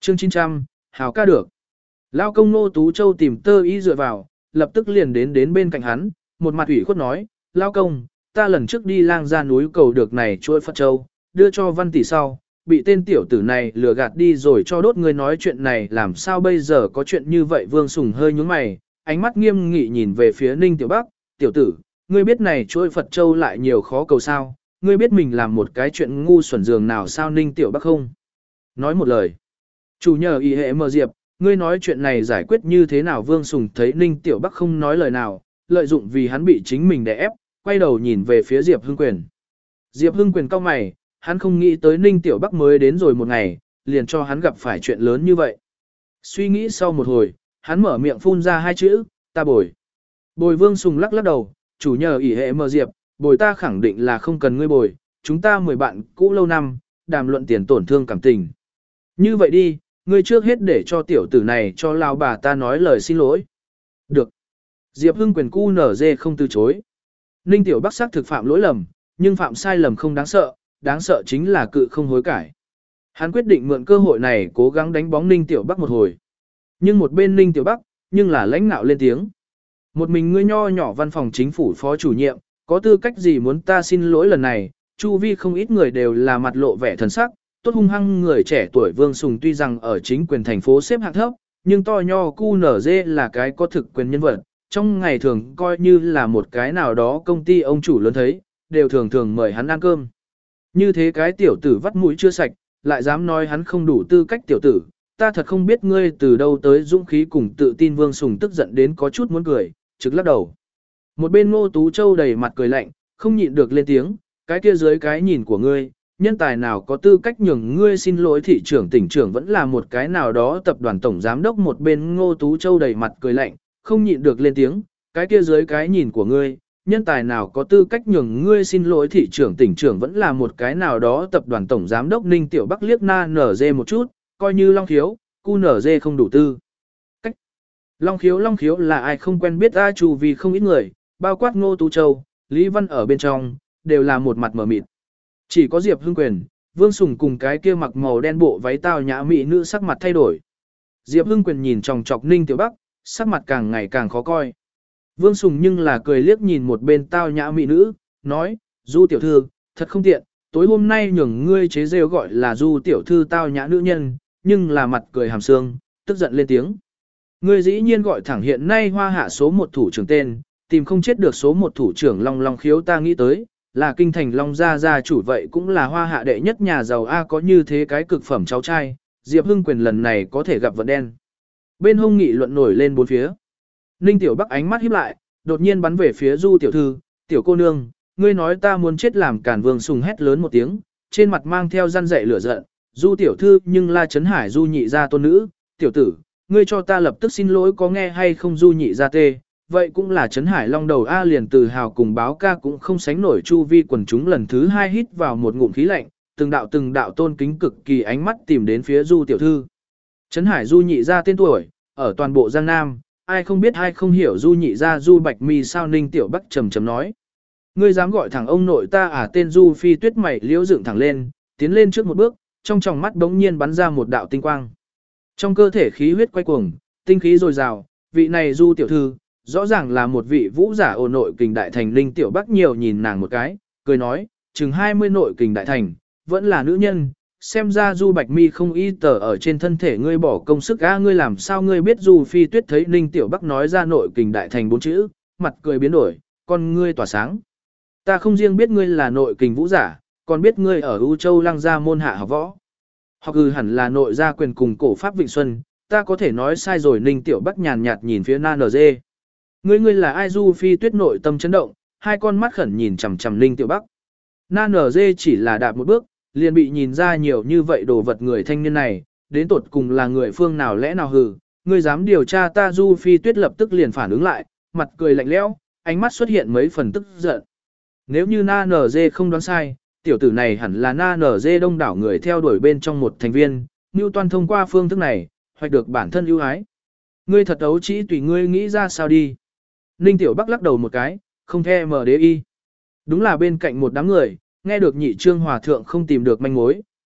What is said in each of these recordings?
Chương 900, hào ca được. Lao công Nô Tú Châu tìm Tơ Y dựa vào, lập tức liền đến bên cạnh hắn, một mặt ủy khuất nói, Lao công, ta lần trước đi lang ra núi cầu được này chuỗi Phật Châu, đưa cho Văn tỷ sau, bị tên tiểu tử này lừa gạt đi rồi cho đốt người nói chuyện này làm sao bây giờ có chuyện như vậy. Vương Sùng hơi nhướng mày, ánh mắt nghiêm nghị nhìn về phía Ninh Tiểu Bắc, tiểu tử, ngươi biết này chuỗi Phật Châu lại nhiều khó cầu sao, ngươi biết mình làm một cái chuyện ngu xuẩn dường nào sao Ninh Tiểu Bắc không? Nói một lời. Chủ nhờ ý hệ mờ diệp, ngươi nói chuyện này giải quyết như thế nào? Vương Sùng thấy Ninh Tiểu Bắc không nói lời nào, lợi dụng vì hắn bị chính mình đè ép, quay đầu nhìn về phía Diệp Hưng Quyền. Diệp Hưng Quyền cau mày, hắn không nghĩ tới Ninh Tiểu Bắc mới đến rồi một ngày, liền cho hắn gặp phải chuyện lớn như vậy. Suy nghĩ sau một hồi, hắn mở miệng phun ra hai chữ, ta bồi. Bồi. Vương Sùng lắc đầu, chủ nhờ ỷ hệ mờ diệp, bồi ta khẳng định là không cần ngươi bồi, chúng ta 10 bạn cũ lâu năm, đàm luận tiền tổn thương cảm tình. Như vậy đi, ngươi trước hết để cho tiểu tử này cho lao bà ta nói lời xin lỗi. Được. Diệp Hưng Quyền cu nở dê không từ chối. Ninh Tiểu Bắc xác thực phạm lỗi lầm, nhưng phạm sai lầm không đáng sợ chính là cự không hối cải. Hắn quyết định mượn cơ hội này cố gắng đánh bóng Ninh Tiểu Bắc một hồi. Nhưng một bên Ninh Tiểu Bắc, nhưng là lãnh nạo lên tiếng. Một mình ngươi nho nhỏ văn phòng chính phủ phó chủ nhiệm, có tư cách gì muốn ta xin lỗi lần này, chu vi không ít người đều là mặt lộ vẻ thần sắc, tốt hung hăng người trẻ tuổi Vương Sùng tuy rằng ở chính quyền thành phố xếp hạng thấp, nhưng to nho cu nở dê là cái có thực quyền nhân vật, trong ngày thường coi như là một cái nào đó công ty ông chủ lớn thấy, đều thường thường mời hắn ăn cơm. Như thế cái tiểu tử vắt mũi chưa sạch, lại dám nói hắn không đủ tư cách tiểu tử, ta thật không biết ngươi từ đâu tới dũng khí cùng tự tin. Vương Sùng tức giận đến có chút muốn cười, trực lắc đầu. Một bên Ngô Tú Châu đầy mặt cười lạnh, không nhịn được lên tiếng, cái kia dưới cái nhìn của ngươi, nhân tài nào có tư cách nhường ngươi xin lỗi thị trưởng tỉnh trưởng vẫn là một cái nào đó tập đoàn tổng giám đốc. Một bên Ngô Tú Châu đầy mặt cười lạnh, không nhịn được lên tiếng, cái kia dưới cái nhìn của ngươi, nhân tài nào có tư cách nhường ngươi xin lỗi thị trưởng tỉnh trưởng vẫn là một cái nào đó tập đoàn tổng giám đốc. Ninh Tiểu Bắc liếc na nở dê một chút, coi như Long Khiếu, cu nở dê không đủ tư cách. Long Khiếu là ai không quen biết a, chủ vì không ít người, bao quát Ngô Tú Châu, Lý Văn ở bên trong, đều là một mặt mờ mịt. Chỉ có Diệp Hưng Quyền, Vương Sùng cùng cái kia mặc màu đen bộ váy tao nhã mỹ nữ sắc mặt thay đổi. Diệp Hưng Quyền nhìn chòng chọc Ninh Tiểu Bắc, sắc mặt càng ngày càng khó coi. Vương Sùng nhưng là cười liếc nhìn một bên tao nhã mỹ nữ, nói, Du tiểu thư, thật không tiện, tối hôm nay nhường ngươi chế rêu gọi là Du tiểu thư tao nhã nữ nhân, nhưng là mặt cười hàm xương, tức giận lên tiếng. Ngươi dĩ nhiên gọi thẳng hiện nay Hoa Hạ số 1 thủ trưởng tên, tìm không chết được số 1 thủ trưởng Long Khiếu. Ta nghĩ tới, là kinh thành Long gia chủ, vậy cũng là Hoa Hạ đệ nhất nhà giàu a, có như thế cái cực phẩm cháu trai, Diệp Hưng Quyền lần này có thể gặp vận đen. Bên hông nghị luận nổi lên bốn phía. Ninh Tiểu Bắc ánh mắt híp lại, đột nhiên bắn về phía Du tiểu thư, tiểu cô nương, ngươi nói ta muốn chết làm cản. Vương Sùng hét lớn một tiếng, trên mặt mang theo răn dạy lửa giận, Du tiểu thư nhưng La Trấn Hải Du nhị gia tôn nữ, tiểu tử, ngươi cho ta lập tức xin lỗi có nghe hay không? Du nhị gia tê, vậy cũng là Trấn Hải Long đầu a, liền tự hào cùng báo ca cũng không sánh nổi. Chu vi quần chúng lần thứ hai hít vào một ngụm khí lạnh, từng đạo tôn kính cực kỳ ánh mắt tìm đến phía Du tiểu thư. Trấn Hải Du nhị gia tên tuổi, ở toàn bộ Giang Nam, ai không biết ai không hiểu Du nhị gia Du Bạch Mi sao? Ninh Tiểu Bắc trầm trầm nói, ngươi dám gọi thẳng ông nội ta à? Tên Du Phi Tuyết mày liễu dựng thẳng lên, tiến lên trước một bước, trong tròng mắt bỗng nhiên bắn ra một đạo tinh quang. Trong cơ thể khí huyết quay cuồng, tinh khí dồi dào, vị này Du tiểu thư, rõ ràng là một vị vũ giả ổ nội kình đại thành. Ninh Tiểu Bắc nhiều nhìn nàng một cái, cười nói, chừng 20 nội kình đại thành, vẫn là nữ nhân, xem ra Du Bạch Mi không y tờ ở trên thân thể ngươi bỏ công sức a. Ngươi làm sao ngươi biết? Du Phi Tuyết thấy Ninh Tiểu Bắc nói ra nội kình đại thành 4 chữ, mặt cười biến đổi, con ngươi tỏa sáng. Ta không riêng biết ngươi là nội kình vũ giả, còn biết ngươi ở U Châu Lăng Gia môn hạ học võ. Hoặc hẳn là nội gia quyền cùng cổ pháp Vịnh Xuân, ta có thể nói sai rồi. Ninh Tiểu Bắc nhàn nhạt nhìn phía Na NG. Ngươi là ai? Du Phi Tuyết nội tâm chấn động, hai con mắt khẩn nhìn chằm chằm Ninh Tiểu Bắc. Na NG chỉ là đạp một bước, liền bị nhìn ra nhiều như vậy đồ vật. Người thanh niên này, đến tột cùng là người phương nào? Lẽ nào hừ, ngươi dám điều tra ta? Du Phi Tuyết lập tức liền phản ứng lại, mặt cười lạnh lẽo, ánh mắt xuất hiện mấy phần tức giận. Nếu như Na NG không đoán sai, tiểu tử này hẳn là Na NG đông đảo người theo đuổi bên trong một thành viên, Newton thông qua phương thức này, hoạch được bản thân ưu ái. Ngươi thật ấu trĩ, tùy ngươi nghĩ ra sao đi. Ninh Tiểu Bắc lắc đầu một cái, không thèm MDI. Đúng là bên cạnh một đám người, nghe được Nhị Trương Hòa Thượng không tìm được manh mối,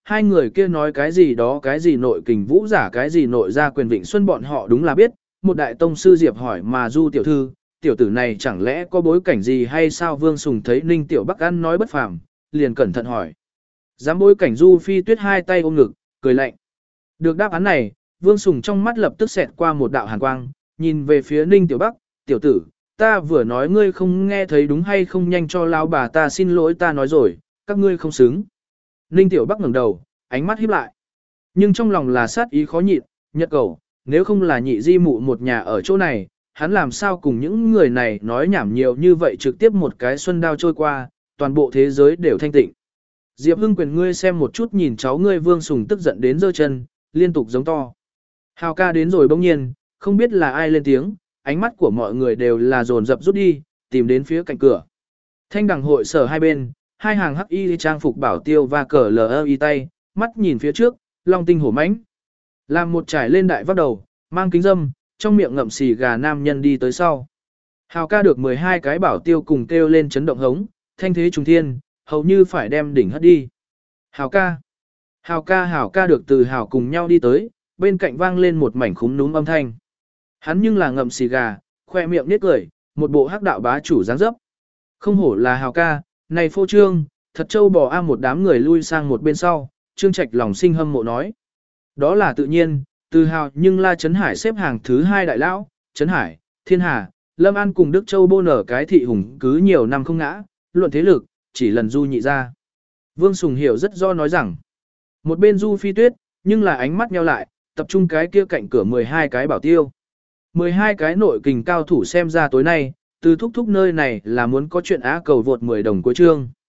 hai người kia nói cái gì đó cái gì nội kình vũ giả cái gì nội gia quyền Vịnh Xuân bọn họ đúng là biết, một đại tông sư Diệp hỏi mà Du tiểu thư, tiểu tử này chẳng lẽ có bối cảnh gì hay sao? Vương Sùng thấy Ninh Tiểu Bắc ăn nói bất phàm, liền cẩn thận hỏi. Dám bối cảnh Du Phi Tuyết hai tay ôm ngực, cười lạnh. Được đáp án này, Vương Sùng trong mắt lập tức xẹt qua một đạo hàn quang, nhìn về phía Ninh Tiểu Bắc, tiểu tử, ta vừa nói ngươi không nghe thấy đúng hay không, nhanh cho lão bà ta xin lỗi, ta nói rồi, các ngươi không xứng. Ninh Tiểu Bắc ngẩng đầu, ánh mắt híp lại. Nhưng trong lòng là sát ý khó nhịn, Nhật Cẩu, nếu không là nhị di mụ một nhà ở chỗ này, hắn làm sao cùng những người này nói nhảm nhiều như vậy, trực tiếp một cái xuân đao trôi qua, toàn bộ thế giới đều thanh tịnh. Diệp Hưng Quyền, ngươi xem một chút, nhìn cháu ngươi. Vương Sùng tức giận đến giơ chân, liên tục giống to. Hào ca đến rồi. Bỗng nhiên, không biết là ai lên tiếng, ánh mắt của mọi người đều là dồn dập rút đi, tìm đến phía cạnh cửa. Thanh đằng hội sở hai bên, hai hàng hắc y trang phục bảo tiêu và cờ LI tay, mắt nhìn phía trước, long tinh hổ mãnh. Làm một trải lên đại vắt đầu, mang kính dâm, trong miệng ngậm xì gà nam nhân đi tới sau. Hào ca được 12 cái bảo tiêu cùng kêu lên chấn động hống, thanh thế trùng thiên, hầu như phải đem đỉnh hất đi. Hào ca. Hào ca được từ hào cùng nhau đi tới, bên cạnh vang lên một mảnh khúm núm âm thanh. Hắn nhưng là ngậm xì gà, khoe miệng nết cười, một bộ hắc đạo bá chủ dáng dấp. Không hổ là hào ca, này phô trương, thật trâu bò a. Một đám người lui sang một bên sau, Trương Trạch lòng sinh hâm mộ nói. Đó là tự nhiên, từ hào nhưng La Trấn Hải xếp hàng thứ 2 đại lão, Trấn Hải, Thiên Hà, Lâm An cùng Đức Châu bô nở cái thị hùng cứ nhiều năm không ngã, luận thế lực, chỉ lần Du nhị ra. Vương Sùng hiểu rất do nói rằng, một bên Du Phi Tuyết, nhưng là ánh mắt nheo lại, tập trung cái kia cạnh cửa 12 cái bảo tiêu. 12 cái nội kình cao thủ xem ra tối nay, từ thúc thúc nơi này là muốn có chuyện á cầu vượt 10 đồng cuối chương.